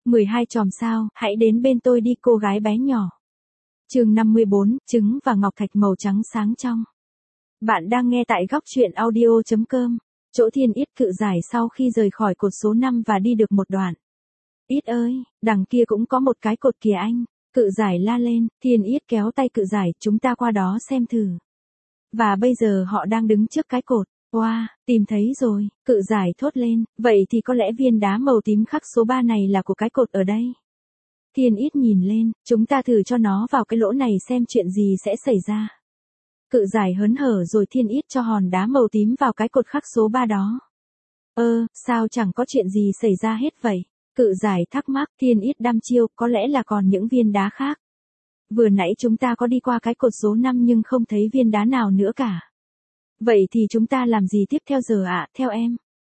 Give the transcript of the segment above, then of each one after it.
12 chòm sao, hãy đến bên tôi đi cô gái bé nhỏ. Chương 54, trứng và ngọc thạch màu trắng sáng trong. Bạn đang nghe tại góc truyện audio.com. Chỗ Thiên Yết cự giải sau khi rời khỏi cột số 5 và đi được một đoạn. Yết ơi, đằng kia cũng có một cái cột kìa anh. Cự giải la lên, Thiên Yết kéo tay cự giải, chúng ta qua đó xem thử. Và bây giờ họ đang đứng trước cái cột. Wow, tìm thấy rồi, cự giải thốt lên, vậy thì có lẽ viên đá màu tím khắc số 3 này là của cái cột ở đây. Thiên Yết nhìn lên, chúng ta thử cho nó vào cái lỗ này xem chuyện gì sẽ xảy ra. Cự giải hớn hở rồi Thiên Yết cho hòn đá màu tím vào cái cột khắc số 3 đó. Sao chẳng có chuyện gì xảy ra hết vậy? Cự giải thắc mắc, Thiên Yết đăm chiêu, có lẽ là còn những viên đá khác. Vừa nãy chúng ta có đi qua cái cột số 5 nhưng không thấy viên đá nào nữa cả. Vậy thì chúng ta làm gì tiếp theo giờ ạ, theo em?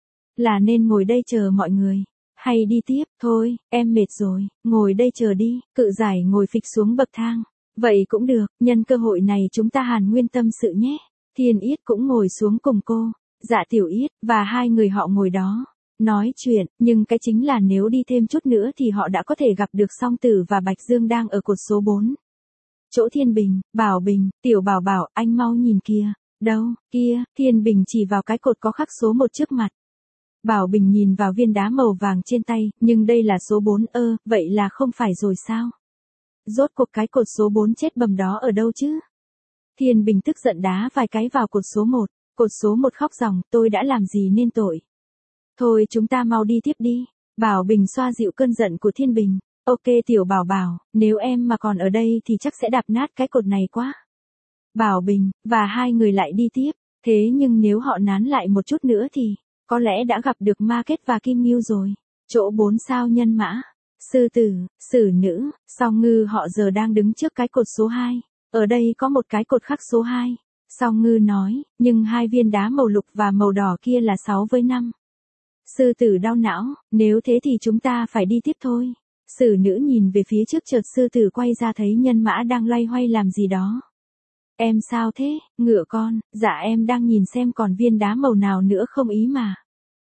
Là nên ngồi đây chờ mọi người. Hay đi tiếp, thôi, em mệt rồi, ngồi đây chờ đi, cự giải ngồi phịch xuống bậc thang. Vậy cũng được, nhân cơ hội này chúng ta hàn huyên tâm sự nhé. Thiên Yết cũng ngồi xuống cùng cô, Dạ Tiểu Yết, và hai người họ ngồi đó. Nói chuyện, nhưng cái chính là nếu đi thêm chút nữa thì họ đã có thể gặp được Song Tử và Bạch Dương đang ở cột số 4. Chỗ Thiên Bình, Bảo Bình, Tiểu Bảo Bảo, anh mau nhìn kìa. Đâu, kia, Thiên Bình chỉ vào cái cột có khắc số 1 trước mặt. Bảo Bình nhìn vào viên đá màu vàng trên tay, nhưng đây là số 4, vậy là không phải rồi sao? Rốt cuộc cái cột số 4 chết bầm đó ở đâu chứ? Thiên Bình tức giận đá vài cái vào cột số 1, cột số 1 khóc ròng, tôi đã làm gì nên tội? Thôi chúng ta mau đi tiếp đi. Bảo Bình xoa dịu cơn giận của Thiên Bình. Ok Tiểu Bảo Bảo, nếu em mà còn ở đây thì chắc sẽ đạp nát cái cột này quá. Bảo Bình, và hai người lại đi tiếp. Thế nhưng nếu họ nán lại một chút nữa thì, có lẽ đã gặp được Ma Kết và Kim Ngưu rồi. Chỗ 4 sao nhân mã, sư tử, sử nữ, Song Ngư họ giờ đang đứng trước cái cột số 2. Ở đây có một cái cột khắc số 2. Song Ngư nói, nhưng hai viên đá màu lục và màu đỏ kia là 6 với 5. Sư tử đau não, nếu thế thì chúng ta phải đi tiếp thôi. Sử nữ nhìn về phía trước chợt sư tử quay ra thấy nhân mã đang loay hoay làm gì đó. Em sao thế, ngựa con, dạ em đang nhìn xem còn viên đá màu nào nữa không ý mà.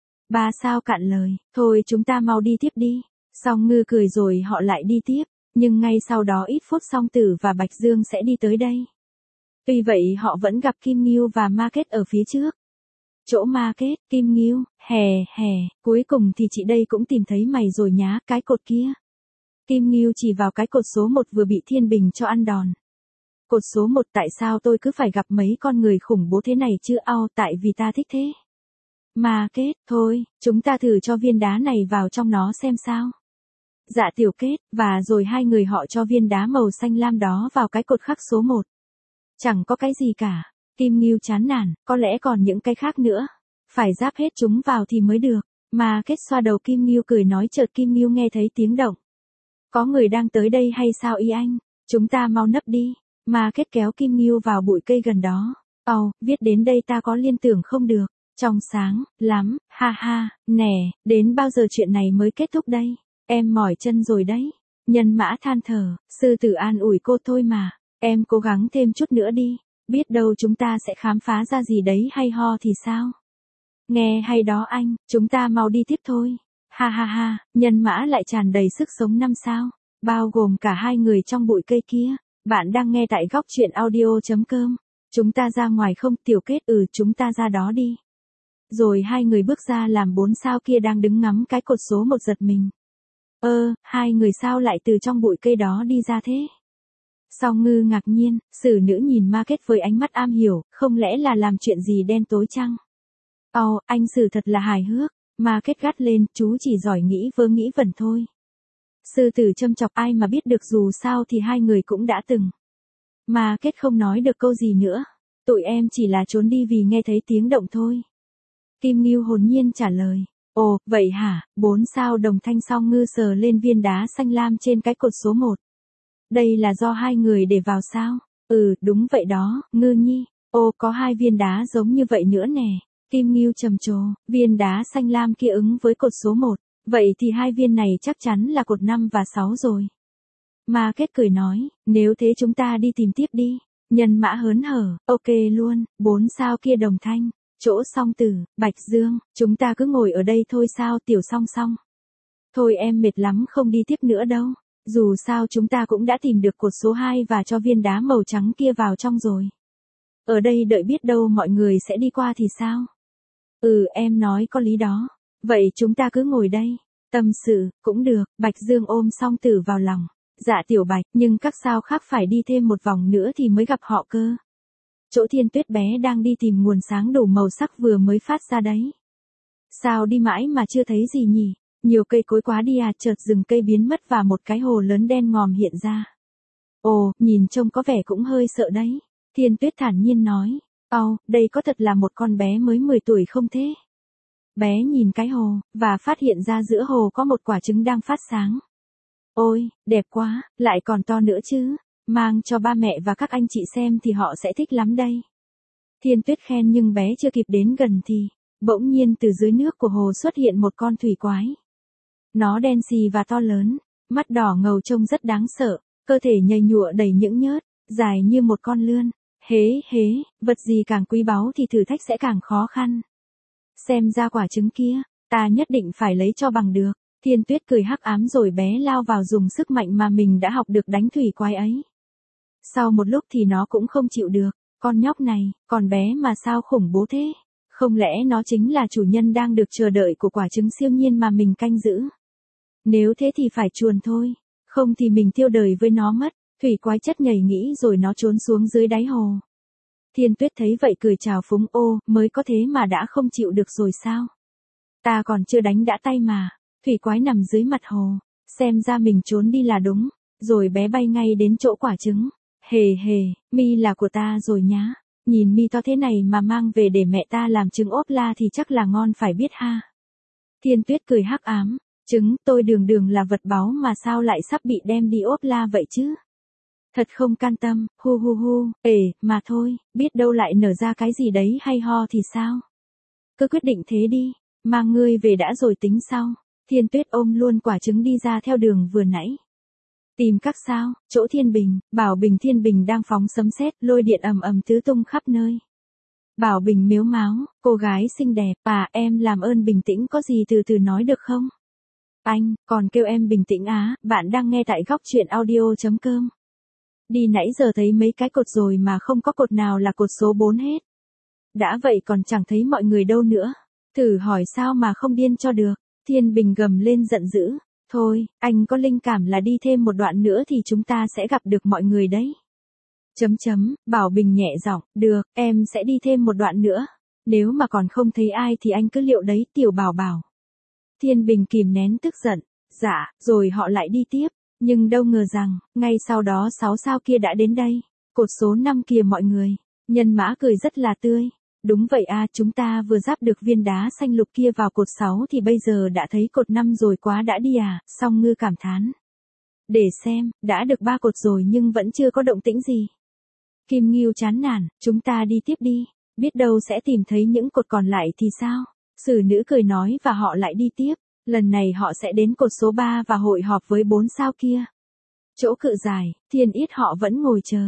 Ba sao cạn lời, thôi chúng ta mau đi tiếp đi. Song Ngư cười rồi họ lại đi tiếp, nhưng ngay sau đó ít phút Song Tử và Bạch Dương sẽ đi tới đây. Tuy vậy họ vẫn gặp Kim Ngưu và Ma Kết ở phía trước. Chỗ Ma Kết, Kim Ngưu, hè, cuối cùng thì chị đây cũng tìm thấy mày rồi nhá, cái cột kia. Kim Ngưu chỉ vào cái cột số 1 vừa bị Thiên Bình cho ăn đòn. Cột số 1 tại sao tôi cứ phải gặp mấy con người khủng bố thế này chứ tại vì ta thích thế. Ma Kết, thôi, chúng ta thử cho viên đá này vào trong nó xem sao. Dạ Tiểu Kết, và rồi hai người họ cho viên đá màu xanh lam đó vào cái cột khắc số 1. Chẳng có cái gì cả. Kim Ngưu chán nản, có lẽ còn những cái khác nữa. Phải ráp hết chúng vào thì mới được. Ma Kết xoa đầu Kim Ngưu cười nói chợt Kim Ngưu nghe thấy tiếng động. Có người đang tới đây hay sao ý anh? Chúng ta mau nấp đi. Ma Kết kéo Kim Ngưu vào bụi cây gần đó. Viết đến đây ta có liên tưởng không được. Trong sáng, lắm, ha, nè, đến bao giờ chuyện này mới kết thúc đây? Em mỏi chân rồi đấy. Nhân mã than thở, sư tử an ủi cô thôi mà. Em cố gắng thêm chút nữa đi. Biết đâu chúng ta sẽ khám phá ra gì đấy hay ho thì sao? Nghe hay đó anh, chúng ta mau đi tiếp thôi. Ha, nhân mã lại tràn đầy sức sống 5 sao. Bao gồm cả hai người trong bụi cây kia. Bạn đang nghe tại góc truyện audio.com. Chúng ta ra ngoài không Tiểu Kết chúng ta ra đó đi. Rồi hai người bước ra làm 4 sao kia đang đứng ngắm cái cột số 1 giật mình. Hai người sao lại từ trong bụi cây đó đi ra thế? Song Ngư ngạc nhiên, sử nữ nhìn Ma Kết với ánh mắt am hiểu, không lẽ là làm chuyện gì đen tối chăng? Anh sử thật là hài hước. Ma Kết gắt lên, chú chỉ giỏi nghĩ vơ nghĩ vẩn thôi. Sư tử châm chọc ai mà biết được dù sao thì hai người cũng đã từng. Ma Kết không nói được câu gì nữa. Tụi em chỉ là trốn đi vì nghe thấy tiếng động thôi. Kim Ngưu hồn nhiên trả lời. Ồ, vậy hả? 4 sao đồng thanh Song Ngư sờ lên viên đá xanh lam trên cái cột số 1. Đây là do hai người để vào sao? Đúng vậy đó, Ngư nhi. Có hai viên đá giống như vậy nữa nè. Kim Ngưu trầm trồ, viên đá xanh lam kia ứng với cột số 1. Vậy thì hai viên này chắc chắn là cột 5 và 6 rồi. Ma Kết cười nói, nếu thế chúng ta đi tìm tiếp đi. Nhân mã hớn hở, ok luôn, 4 sao kia đồng thanh. Chỗ Song Tử, Bạch Dương, chúng ta cứ ngồi ở đây thôi sao Tiểu Song Song. Thôi em mệt lắm không đi tiếp nữa đâu. Dù sao chúng ta cũng đã tìm được cột số 2 và cho viên đá màu trắng kia vào trong rồi. Ở đây đợi biết đâu mọi người sẽ đi qua thì sao? Ừ, em nói có lý đó. Vậy chúng ta cứ ngồi đây. Tâm sự, cũng được. Bạch Dương ôm Song Tử vào lòng. Dạ Tiểu Bạch, nhưng các sao khác phải đi thêm một vòng nữa thì mới gặp họ cơ. Chỗ Thiên Tuyết bé đang đi tìm nguồn sáng đủ màu sắc vừa mới phát ra đấy. Sao đi mãi mà chưa thấy gì nhỉ? Nhiều cây cối quá đi à, chợt rừng cây biến mất và một cái hồ lớn đen ngòm hiện ra. Ồ, nhìn trông có vẻ cũng hơi sợ đấy. Thiên Tuyết thản nhiên nói. Đây có thật là một con bé mới 10 tuổi không thế? Bé nhìn cái hồ, và phát hiện ra giữa hồ có một quả trứng đang phát sáng. Ôi, đẹp quá, lại còn to nữa chứ. Mang cho ba mẹ và các anh chị xem thì họ sẽ thích lắm đây. Thiên Tuyết khen nhưng bé chưa kịp đến gần thì, bỗng nhiên từ dưới nước của hồ xuất hiện một con thủy quái. Nó đen xì và to lớn, mắt đỏ ngầu trông rất đáng sợ, cơ thể nhầy nhụa đầy những nhớt, dài như một con lươn. Hế, vật gì càng quý báu thì thử thách sẽ càng khó khăn. Xem ra quả trứng kia, ta nhất định phải lấy cho bằng được. Thiên Tuyết cười hắc ám rồi bé lao vào dùng sức mạnh mà mình đã học được đánh thủy quái ấy. Sau một lúc thì nó cũng không chịu được, con nhóc này, còn bé mà sao khủng bố thế? Không lẽ nó chính là chủ nhân đang được chờ đợi của quả trứng siêu nhiên mà mình canh giữ? Nếu thế thì phải chuồn thôi, không thì mình tiêu đời với nó mất. Thủy quái chất nhảy nghĩ rồi nó trốn xuống dưới đáy hồ. Thiên Tuyết thấy vậy cười chào phúng, mới có thế mà đã không chịu được rồi sao? Ta còn chưa đánh đã tay mà. Thủy quái nằm dưới mặt hồ, xem ra mình trốn đi là đúng, rồi bé bay ngay đến chỗ quả trứng. Hề, mi là của ta rồi nhá. Nhìn mi to thế này mà mang về để mẹ ta làm trứng ốp la thì chắc là ngon phải biết ha. Thiên Tuyết cười hắc ám, trứng tôi đường là vật báu mà sao lại sắp bị đem đi ốp la vậy chứ? Thật không can tâm, hu, mà thôi, biết đâu lại nở ra cái gì đấy hay ho thì sao? Cứ quyết định thế đi, mang ngươi về đã rồi tính sau. Thiên Tuyết ôm luôn quả trứng đi ra theo đường vừa nãy. Tìm các sao, chỗ Thiên Bình, Bảo Bình Thiên Bình đang phóng sấm sét, lôi điện ầm tứ tung khắp nơi. Bảo Bình mếu máo, cô gái xinh đẹp, em làm ơn bình tĩnh có gì từ từ nói được không? Anh, còn kêu em bình tĩnh á, bạn đang nghe tại góc truyện audio.com. Đi nãy giờ thấy mấy cái cột rồi mà không có cột nào là cột số 4 hết. Đã vậy còn chẳng thấy mọi người đâu nữa. Thử hỏi sao mà không điên cho được. Thiên Bình gầm lên giận dữ. Thôi, anh có linh cảm là đi thêm một đoạn nữa thì chúng ta sẽ gặp được mọi người đấy. Bảo Bình nhẹ giọng, được, em sẽ đi thêm một đoạn nữa. Nếu mà còn không thấy ai thì anh cứ liệu đấy Tiểu Bảo Bảo. Thiên Bình kìm nén tức giận. Dạ, rồi họ lại đi tiếp. Nhưng đâu ngờ rằng, ngay sau đó 6 sao kia đã đến đây. Cột số 5 kìa mọi người. Nhân Mã cười rất là tươi. Đúng vậy chúng ta vừa giáp được viên đá xanh lục kia vào cột 6 thì bây giờ đã thấy cột 5 rồi, quá đã đi Song Ngư cảm thán. Để xem, đã được 3 cột rồi nhưng vẫn chưa có động tĩnh gì. Kim Ngưu chán nản, chúng ta đi tiếp đi, biết đâu sẽ tìm thấy những cột còn lại thì sao? Sử nữ cười nói và họ lại đi tiếp. Lần này họ sẽ đến cột số 3 và hội họp với 4 sao kia. Chỗ Cự Giải, Thiên Yết họ vẫn ngồi chờ.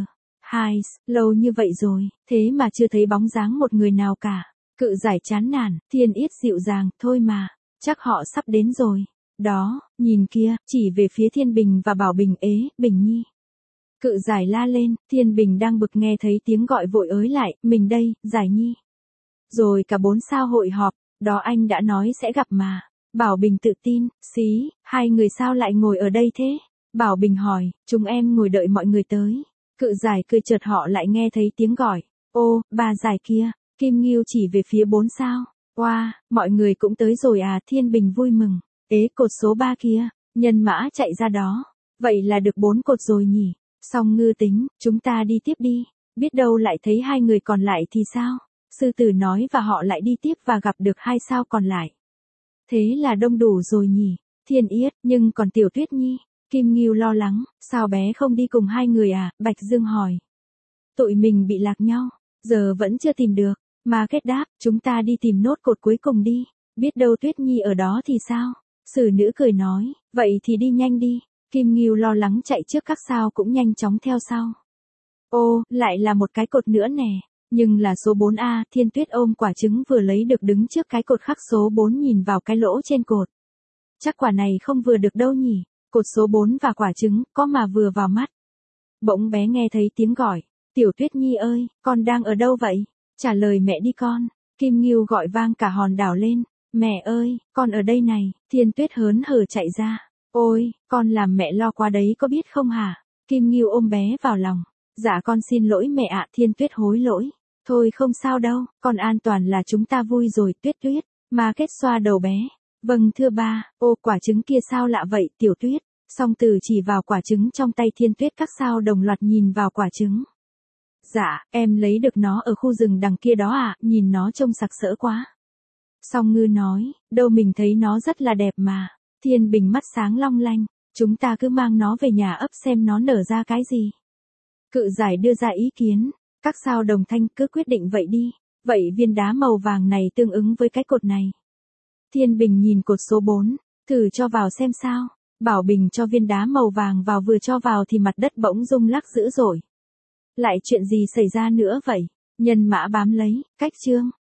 Lâu như vậy rồi, thế mà chưa thấy bóng dáng một người nào cả. Cự Giải chán nản, Thiên Yết dịu dàng, thôi mà, chắc họ sắp đến rồi. Đó, nhìn kia, chỉ về phía Thiên Bình và Bảo Bình, Bình Nhi. Cự Giải la lên, Thiên Bình đang bực nghe thấy tiếng gọi vội ới lại, mình đây, Giải Nhi. Rồi cả 4 sao hội họp, đó anh đã nói sẽ gặp mà. Bảo Bình tự tin, hai người sao lại ngồi ở đây thế? Bảo Bình hỏi, chúng em ngồi đợi mọi người tới. Cự Giải cười chợt họ lại nghe thấy tiếng gọi. Bà Giải kia, Kim Ngưu chỉ về phía 4 sao. Mọi người cũng tới rồi Thiên Bình vui mừng. Cột số 3 kia, Nhân Mã chạy ra đó. Vậy là được 4 cột rồi nhỉ? Song Ngư tính, chúng ta đi tiếp đi. Biết đâu lại thấy 2 người còn lại thì sao? Sư tử nói và họ lại đi tiếp và gặp được 2 sao còn lại. Thế là đông đủ rồi nhỉ? Thiên Yết, nhưng còn Tiểu Tuyết Nhi. Kim Ngưu lo lắng, sao bé không đi cùng 2 người Bạch Dương hỏi. Tụi mình bị lạc nhau, giờ vẫn chưa tìm được. Mà Kết đáp, chúng ta đi tìm nốt cột cuối cùng đi. Biết đâu Tuyết Nhi ở đó thì sao? Sử nữ cười nói, vậy thì đi nhanh đi. Kim Ngưu lo lắng chạy trước, các sao cũng nhanh chóng theo sau. Lại là một cái cột nữa nè. Nhưng là số 4 Thiên Tuyết ôm quả trứng vừa lấy được đứng trước cái cột khắc số 4 nhìn vào cái lỗ trên cột. Chắc quả này không vừa được đâu nhỉ. Cột số 4 và quả trứng, có mà vừa vào mắt. Bỗng bé nghe thấy tiếng gọi. Tiểu Tuyết Nhi ơi, con đang ở đâu vậy? Trả lời mẹ đi con. Kim Ngưu gọi vang cả hòn đảo lên. Mẹ ơi, con ở đây này. Thiên Tuyết hớn hở chạy ra. Ôi, con làm mẹ lo quá đấy có biết không hả? Kim Ngưu ôm bé vào lòng. Dạ con xin lỗi mẹ ạ. Thiên Tuyết hối lỗi. Thôi không sao đâu, con an toàn là chúng ta vui rồi. Tuyết Tuyết. Ma Kết xoa đầu bé. Vâng thưa ba. Ô quả trứng kia sao lạ vậy Tiểu Tuyết? Song Tử chỉ vào quả trứng trong tay Thiên Tuyết, các sao đồng loạt nhìn vào quả trứng. Dạ, em lấy được nó ở khu rừng đằng kia đó ạ, nhìn nó trông sặc sỡ quá. Song Ngư nói, đâu mình thấy nó rất là đẹp mà. Thiên Bình mắt sáng long lanh, chúng ta cứ mang nó về nhà ấp xem nó nở ra cái gì. Cự Giải đưa ra ý kiến, các sao đồng thanh cứ quyết định vậy đi. Vậy viên đá màu vàng này tương ứng với cái cột này. Thiên Bình nhìn cột số 4, thử cho vào xem sao. Bảo Bình cho viên đá màu vàng vào, vừa cho vào thì mặt đất bỗng rung lắc dữ dội. Lại chuyện gì xảy ra nữa vậy? Nhân Mã bám lấy, cách chương.